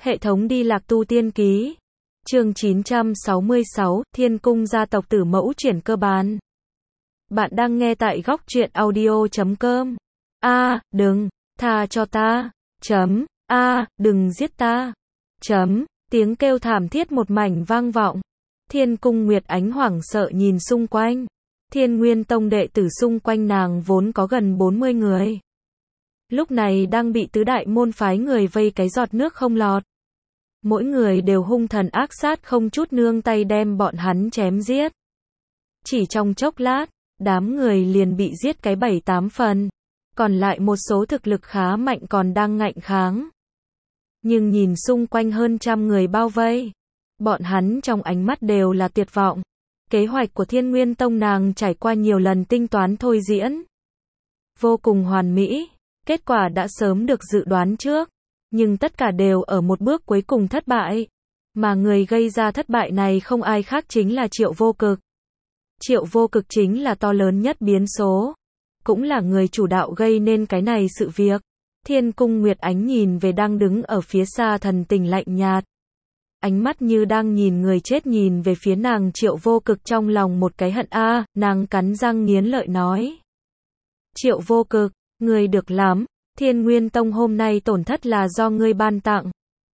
Hệ thống đi lạc tu tiên ký. Chương 966, Thiên cung gia tộc tử mẫu chuyển cơ bản. Bạn đang nghe tại góc truyện audio.com. Đừng, tha cho ta. Đừng giết ta. Tiếng kêu thảm thiết một mảnh vang vọng. Thiên cung Nguyệt Ánh hoảng sợ nhìn xung quanh. Thiên Nguyên Tông đệ tử xung quanh nàng vốn có gần 40 người. Lúc này đang bị tứ đại môn phái người vây cái giọt nước không lọt. Mỗi người đều hung thần ác sát không chút nương tay đem bọn hắn chém giết. Chỉ trong chốc lát, đám người liền bị giết cái 7-8 phần. Còn lại một số thực lực khá mạnh còn đang ngạnh kháng. Nhưng nhìn xung quanh hơn trăm người bao vây. Bọn hắn trong ánh mắt đều là tuyệt vọng. Kế hoạch của Thiên Nguyên Tông nàng trải qua nhiều lần tinh toán thôi diễn. Vô cùng hoàn mỹ. Kết quả đã sớm được dự đoán trước. Nhưng tất cả đều ở một bước cuối cùng thất bại. Mà người gây ra thất bại này không ai khác chính là Triệu Vô Cực. Triệu Vô Cực chính là to lớn nhất biến số. Cũng là người chủ đạo gây nên cái này sự việc. Thiên cung Nguyệt Ánh nhìn về đang đứng ở phía xa thần tình lạnh nhạt. Ánh mắt như đang nhìn người chết nhìn về phía nàng Triệu Vô Cực trong lòng một cái hận nàng cắn răng nghiến lợi nói. Triệu Vô Cực, ngươi được lắm, Thiên Nguyên Tông hôm nay tổn thất là do ngươi ban tặng.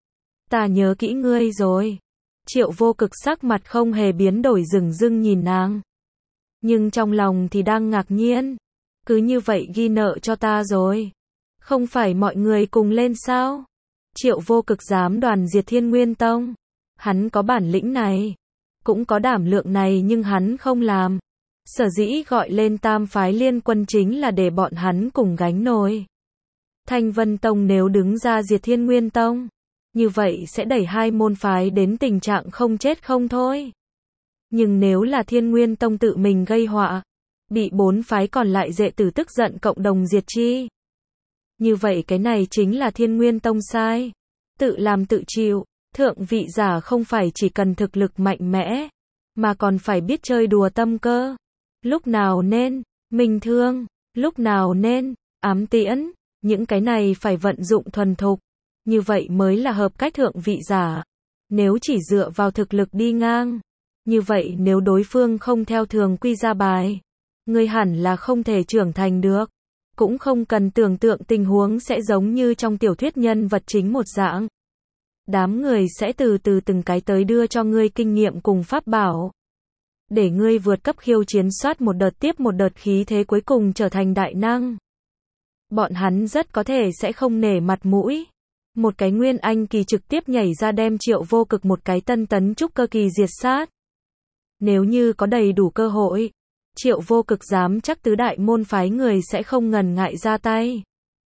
Ta nhớ kỹ ngươi rồi. Triệu Vô Cực sắc mặt không hề biến đổi dửng dưng nhìn nàng. Nhưng trong lòng thì đang ngạc nhiên. Cứ như vậy ghi nợ cho ta rồi. Không phải mọi người cùng lên sao? Triệu Vô Cực dám đoàn diệt Thiên Nguyên Tông. Hắn có bản lĩnh này. Cũng có đảm lượng này nhưng hắn không làm. Sở dĩ gọi lên tam phái liên quân chính là để bọn hắn cùng gánh nổi. Thanh Vân Tông nếu đứng ra diệt Thiên Nguyên Tông, như vậy sẽ đẩy hai môn phái đến tình trạng không chết không thôi. Nhưng nếu là Thiên Nguyên Tông tự mình gây họa, bị bốn phái còn lại đệ tử tức giận cộng đồng diệt chi. Như vậy cái này chính là Thiên Nguyên Tông sai. Tự làm tự chịu, thượng vị giả không phải chỉ cần thực lực mạnh mẽ, mà còn phải biết chơi đùa tâm cơ. Lúc nào nên minh thương, lúc nào nên ám tiễn, những cái này phải vận dụng thuần thục, như vậy mới là hợp cách thượng vị giả. Nếu chỉ dựa vào thực lực đi ngang, như vậy nếu đối phương không theo thường quy ra bài, người hẳn là không thể trưởng thành được. Cũng không cần tưởng tượng tình huống sẽ giống như trong tiểu thuyết nhân vật chính một dạng. Đám người sẽ từ từ từng cái tới đưa cho ngươi kinh nghiệm cùng pháp bảo. Để ngươi vượt cấp khiêu chiến soát một đợt tiếp một đợt khí thế cuối cùng trở thành đại năng. Bọn hắn rất có thể sẽ không nể mặt mũi. Một cái nguyên anh kỳ trực tiếp nhảy ra đem Triệu Vô Cực một cái tân tấn trúc cơ kỳ diệt sát. Nếu như có đầy đủ cơ hội, Triệu Vô Cực dám chắc tứ đại môn phái người sẽ không ngần ngại ra tay.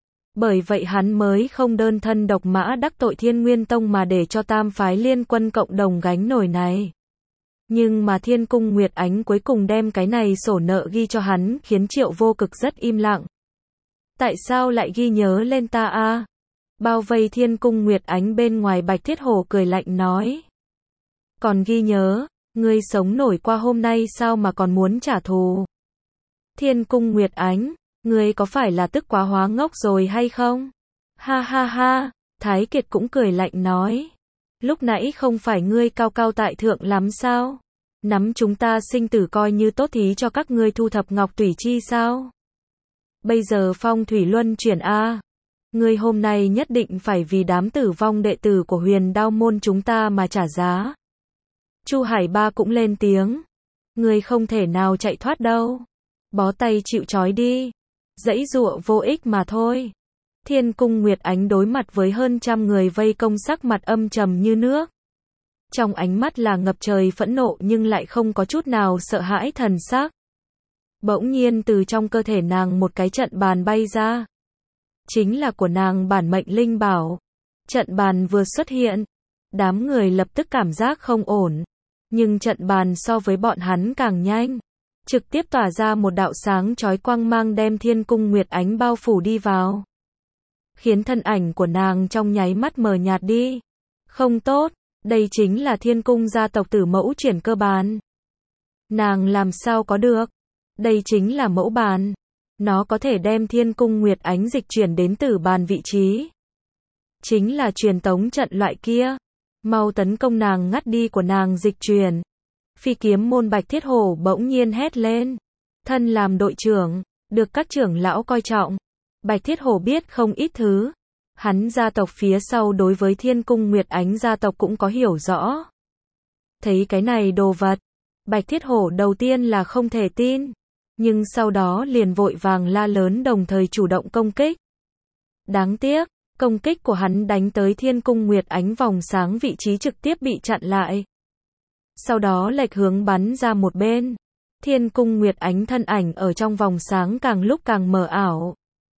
Bởi vậy hắn mới không đơn thân độc mã đắc tội Thiên Nguyên Tông mà để cho tam phái liên quân cộng đồng gánh nổi này. Nhưng mà Thiên cung Nguyệt Ánh cuối cùng đem cái này sổ nợ ghi cho hắn khiến Triệu Vô Cực rất im lặng. Tại sao lại ghi nhớ lên ta Bao vây Thiên cung Nguyệt Ánh bên ngoài Bạch Thiết Hổ cười lạnh nói. Còn ghi nhớ, ngươi sống nổi qua hôm nay sao mà còn muốn trả thù? Thiên cung Nguyệt Ánh, ngươi có phải là tức quá hóa ngốc rồi hay không? Ha ha ha, Thái Kiệt cũng cười lạnh nói. Lúc nãy không phải ngươi cao cao tại thượng lắm sao? Nắm chúng ta sinh tử coi như tốt thí cho các ngươi thu thập ngọc tủy chi sao? Bây giờ phong thủy luân chuyển ngươi hôm nay nhất định phải vì đám tử vong đệ tử của Huyền Đao môn chúng ta mà trả giá. Chu Hải Ba cũng lên tiếng. Ngươi không thể nào chạy thoát đâu. Bó tay chịu trói đi. Giãy giụa vô ích mà thôi. Thiên cung Nguyệt Ánh đối mặt với hơn trăm người vây công sắc mặt âm trầm như nước. Trong ánh mắt là ngập trời phẫn nộ nhưng lại không có chút nào sợ hãi thần sắc. Bỗng nhiên từ trong cơ thể nàng một cái trận bàn bay ra. Chính là của nàng bản mệnh linh bảo. Trận bàn vừa xuất hiện, đám người lập tức cảm giác không ổn. Nhưng trận bàn so với bọn hắn càng nhanh. Trực tiếp tỏa ra một đạo sáng chói quang mang đem Thiên cung Nguyệt Ánh bao phủ đi vào. Khiến thân ảnh của nàng trong nháy mắt mờ nhạt đi. Không tốt, đây chính là Thiên cung gia tộc tử mẫu chuyển cơ bản. Nàng làm sao có được? Đây chính là mẫu bàn. Nó có thể đem Thiên cung Nguyệt Ánh dịch chuyển đến tử bàn vị trí. chính là truyền tống trận loại kia. Mau tấn công nàng, ngắt đi của nàng dịch chuyển. Phi kiếm môn Bạch Thiết Hổ bỗng nhiên hét lên. Thân làm đội trưởng, được các trưởng lão coi trọng. Bạch Thiết Hổ biết không ít thứ. Hắn gia tộc phía sau đối với Thiên Cung Nguyệt Ánh gia tộc cũng có hiểu rõ. Thấy cái này đồ vật, Bạch Thiết Hổ đầu tiên là không thể tin, nhưng sau đó liền vội vàng la lớn đồng thời chủ động công kích. Đáng tiếc, công kích của hắn đánh tới Thiên Cung Nguyệt Ánh vòng sáng vị trí trực tiếp bị chặn lại. Sau đó lệch hướng bắn ra một bên. Thiên Cung Nguyệt Ánh thân ảnh ở trong vòng sáng càng lúc càng mờ ảo.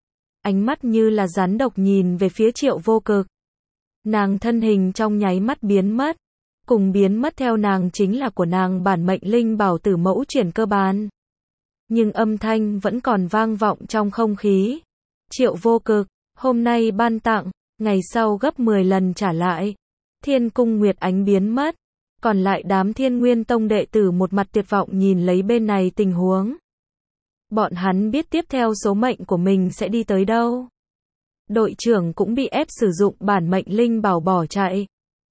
Ánh mắt như là rắn độc nhìn về phía Triệu Vô Cực. Nàng thân hình trong nháy mắt biến mất. Cùng biến mất theo nàng chính là của nàng bản mệnh linh bảo Tử Mẫu Chuyển Cơ Ban. Nhưng âm thanh vẫn còn vang vọng trong không khí. Triệu Vô Cực, hôm nay ban tặng, ngày sau gấp 10 lần trả lại. Thiên Cung Nguyệt Ánh biến mất. Còn lại đám Thiên Nguyên Tông đệ tử một mặt tuyệt vọng nhìn lấy bên này tình huống. Bọn hắn biết tiếp theo số mệnh của mình sẽ đi tới đâu. Đội trưởng cũng bị ép sử dụng bản mệnh linh bảo bỏ chạy.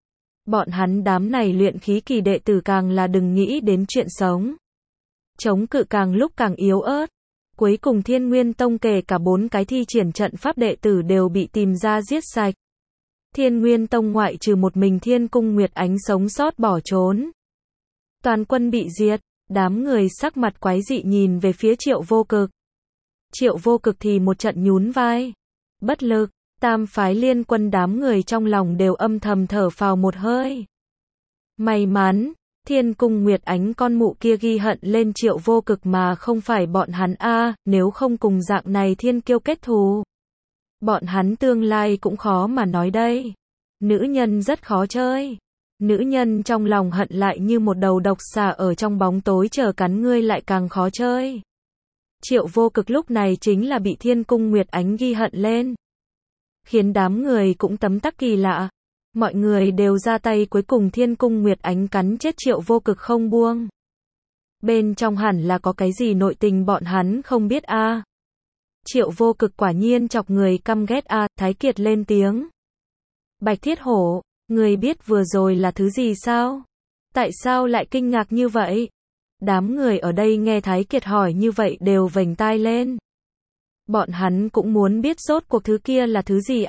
Bọn hắn đám này luyện khí kỳ đệ tử càng là đừng nghĩ đến chuyện sống. Chống cự càng lúc càng yếu ớt. Cuối cùng Thiên Nguyên Tông kể cả 4 cái thi triển trận pháp đệ tử đều bị tìm ra giết sạch. Thiên Nguyên Tông ngoại trừ một mình Thiên Cung Nguyệt Ánh sống sót bỏ trốn. Toàn quân bị diệt, đám người sắc mặt quái dị nhìn về phía Triệu Vô Cực. Triệu Vô Cực thì một trận nhún vai. Bất lực, Tam phái liên quân đám người trong lòng đều âm thầm thở phào một hơi. May mắn, Thiên Cung Nguyệt Ánh con mụ kia ghi hận lên Triệu Vô Cực mà không phải bọn hắn nếu không cùng dạng này thiên kiêu kết thù. Bọn hắn tương lai cũng khó mà nói đây. Nữ nhân rất khó chơi. Nữ nhân trong lòng hận lại như một đầu độc xà ở trong bóng tối chờ cắn ngươi lại càng khó chơi. Triệu Vô Cực lúc này chính là bị Thiên Cung Nguyệt Ánh ghi hận lên. Khiến đám người cũng tấm tắc kỳ lạ. Mọi người đều ra tay cuối cùng Thiên Cung Nguyệt Ánh cắn chết Triệu Vô Cực không buông. Bên trong hẳn là có cái gì nội tình bọn hắn không biết Triệu Vô Cực quả nhiên chọc người căm ghét Thái Kiệt lên tiếng. Bạch Thiết Hổ, người biết vừa rồi là thứ gì sao? Tại sao lại kinh ngạc như vậy? Đám người ở đây nghe Thái Kiệt hỏi như vậy đều vểnh tai lên. Bọn hắn cũng muốn biết rốt cuộc thứ kia là thứ gì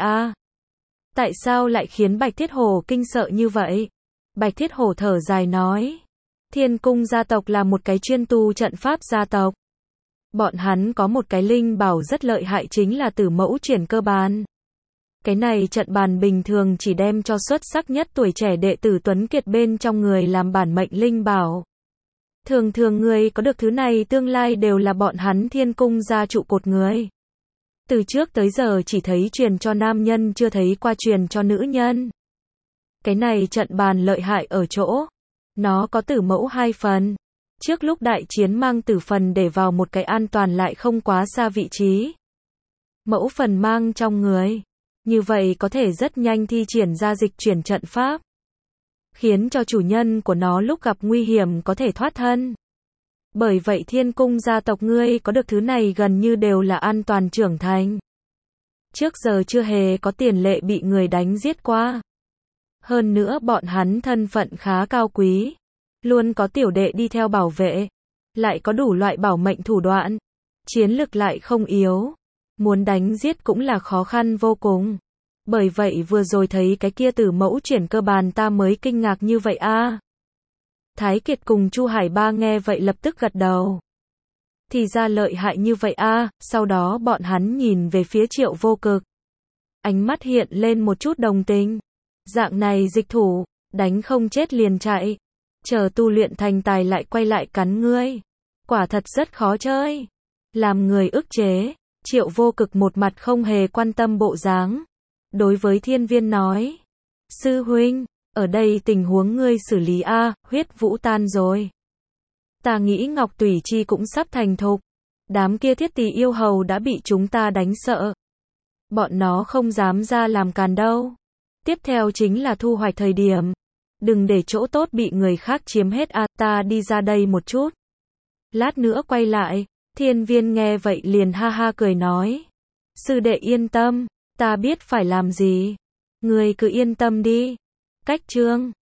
Tại sao lại khiến Bạch Thiết Hổ kinh sợ như vậy? Bạch Thiết Hổ thở dài nói. Thiên Cung gia tộc là một cái chuyên tu trận pháp gia tộc. Bọn hắn có một cái linh bảo rất lợi hại chính là Tử Mẫu Chuyển Cơ Ban. Cái này trận bàn bình thường chỉ đem cho xuất sắc nhất tuổi trẻ đệ tử tuấn kiệt bên trong người làm bản mệnh linh bảo. Thường thường người có được thứ này tương lai đều là bọn hắn Thiên Cung gia trụ cột người. Từ trước tới giờ chỉ thấy truyền cho nam nhân chưa thấy qua truyền cho nữ nhân. Cái này trận bàn lợi hại ở chỗ. Nó có tử mẫu 2 phần. Trước lúc đại chiến mang tử phần để vào một cái an toàn lại không quá xa vị trí. Mẫu phần mang trong người. Như vậy có thể rất nhanh thi triển ra dịch chuyển trận pháp. Khiến cho chủ nhân của nó lúc gặp nguy hiểm có thể thoát thân. Bởi vậy Thiên Cung gia tộc ngươi có được thứ này gần như đều là an toàn trưởng thành. Trước giờ chưa hề có tiền lệ bị người đánh giết qua. Hơn nữa bọn hắn thân phận khá cao quý. Luôn có tiểu đệ đi theo bảo vệ. Lại có đủ loại bảo mệnh thủ đoạn. Chiến lực lại không yếu. Muốn đánh giết cũng là khó khăn vô cùng. Bởi vậy vừa rồi thấy cái kia Tử Mẫu Chuyển Cơ Ban ta mới kinh ngạc như vậy Thái Kiệt cùng Chu Hải Ba nghe vậy lập tức gật đầu. Thì ra lợi hại như vậy sau đó bọn hắn nhìn về phía Triệu Vô Cực. Ánh mắt hiện lên một chút đồng tình. Dạng này dịch thủ, đánh không chết liền chạy. Chờ tu luyện thành tài lại quay lại cắn ngươi. Quả thật rất khó chơi. Làm người ức chế, Triệu Vô Cực một mặt không hề quan tâm bộ dáng. Đối với Thiên Viên nói. Sư huynh, ở đây tình huống ngươi xử lý huyết vũ tan rồi. Ta nghĩ Ngọc Tùy Chi cũng sắp thành thục. Đám kia thiết tỳ yêu hầu đã bị chúng ta đánh sợ. Bọn nó không dám ra làm càn đâu. Tiếp theo chính là thu hoạch thời điểm. Đừng để chỗ tốt bị người khác chiếm hết ta đi ra đây một chút. Lát nữa quay lại. Thiên Viên nghe vậy liền ha ha cười nói. Sư đệ yên tâm, ta biết phải làm gì. Người cứ yên tâm đi. Cách chương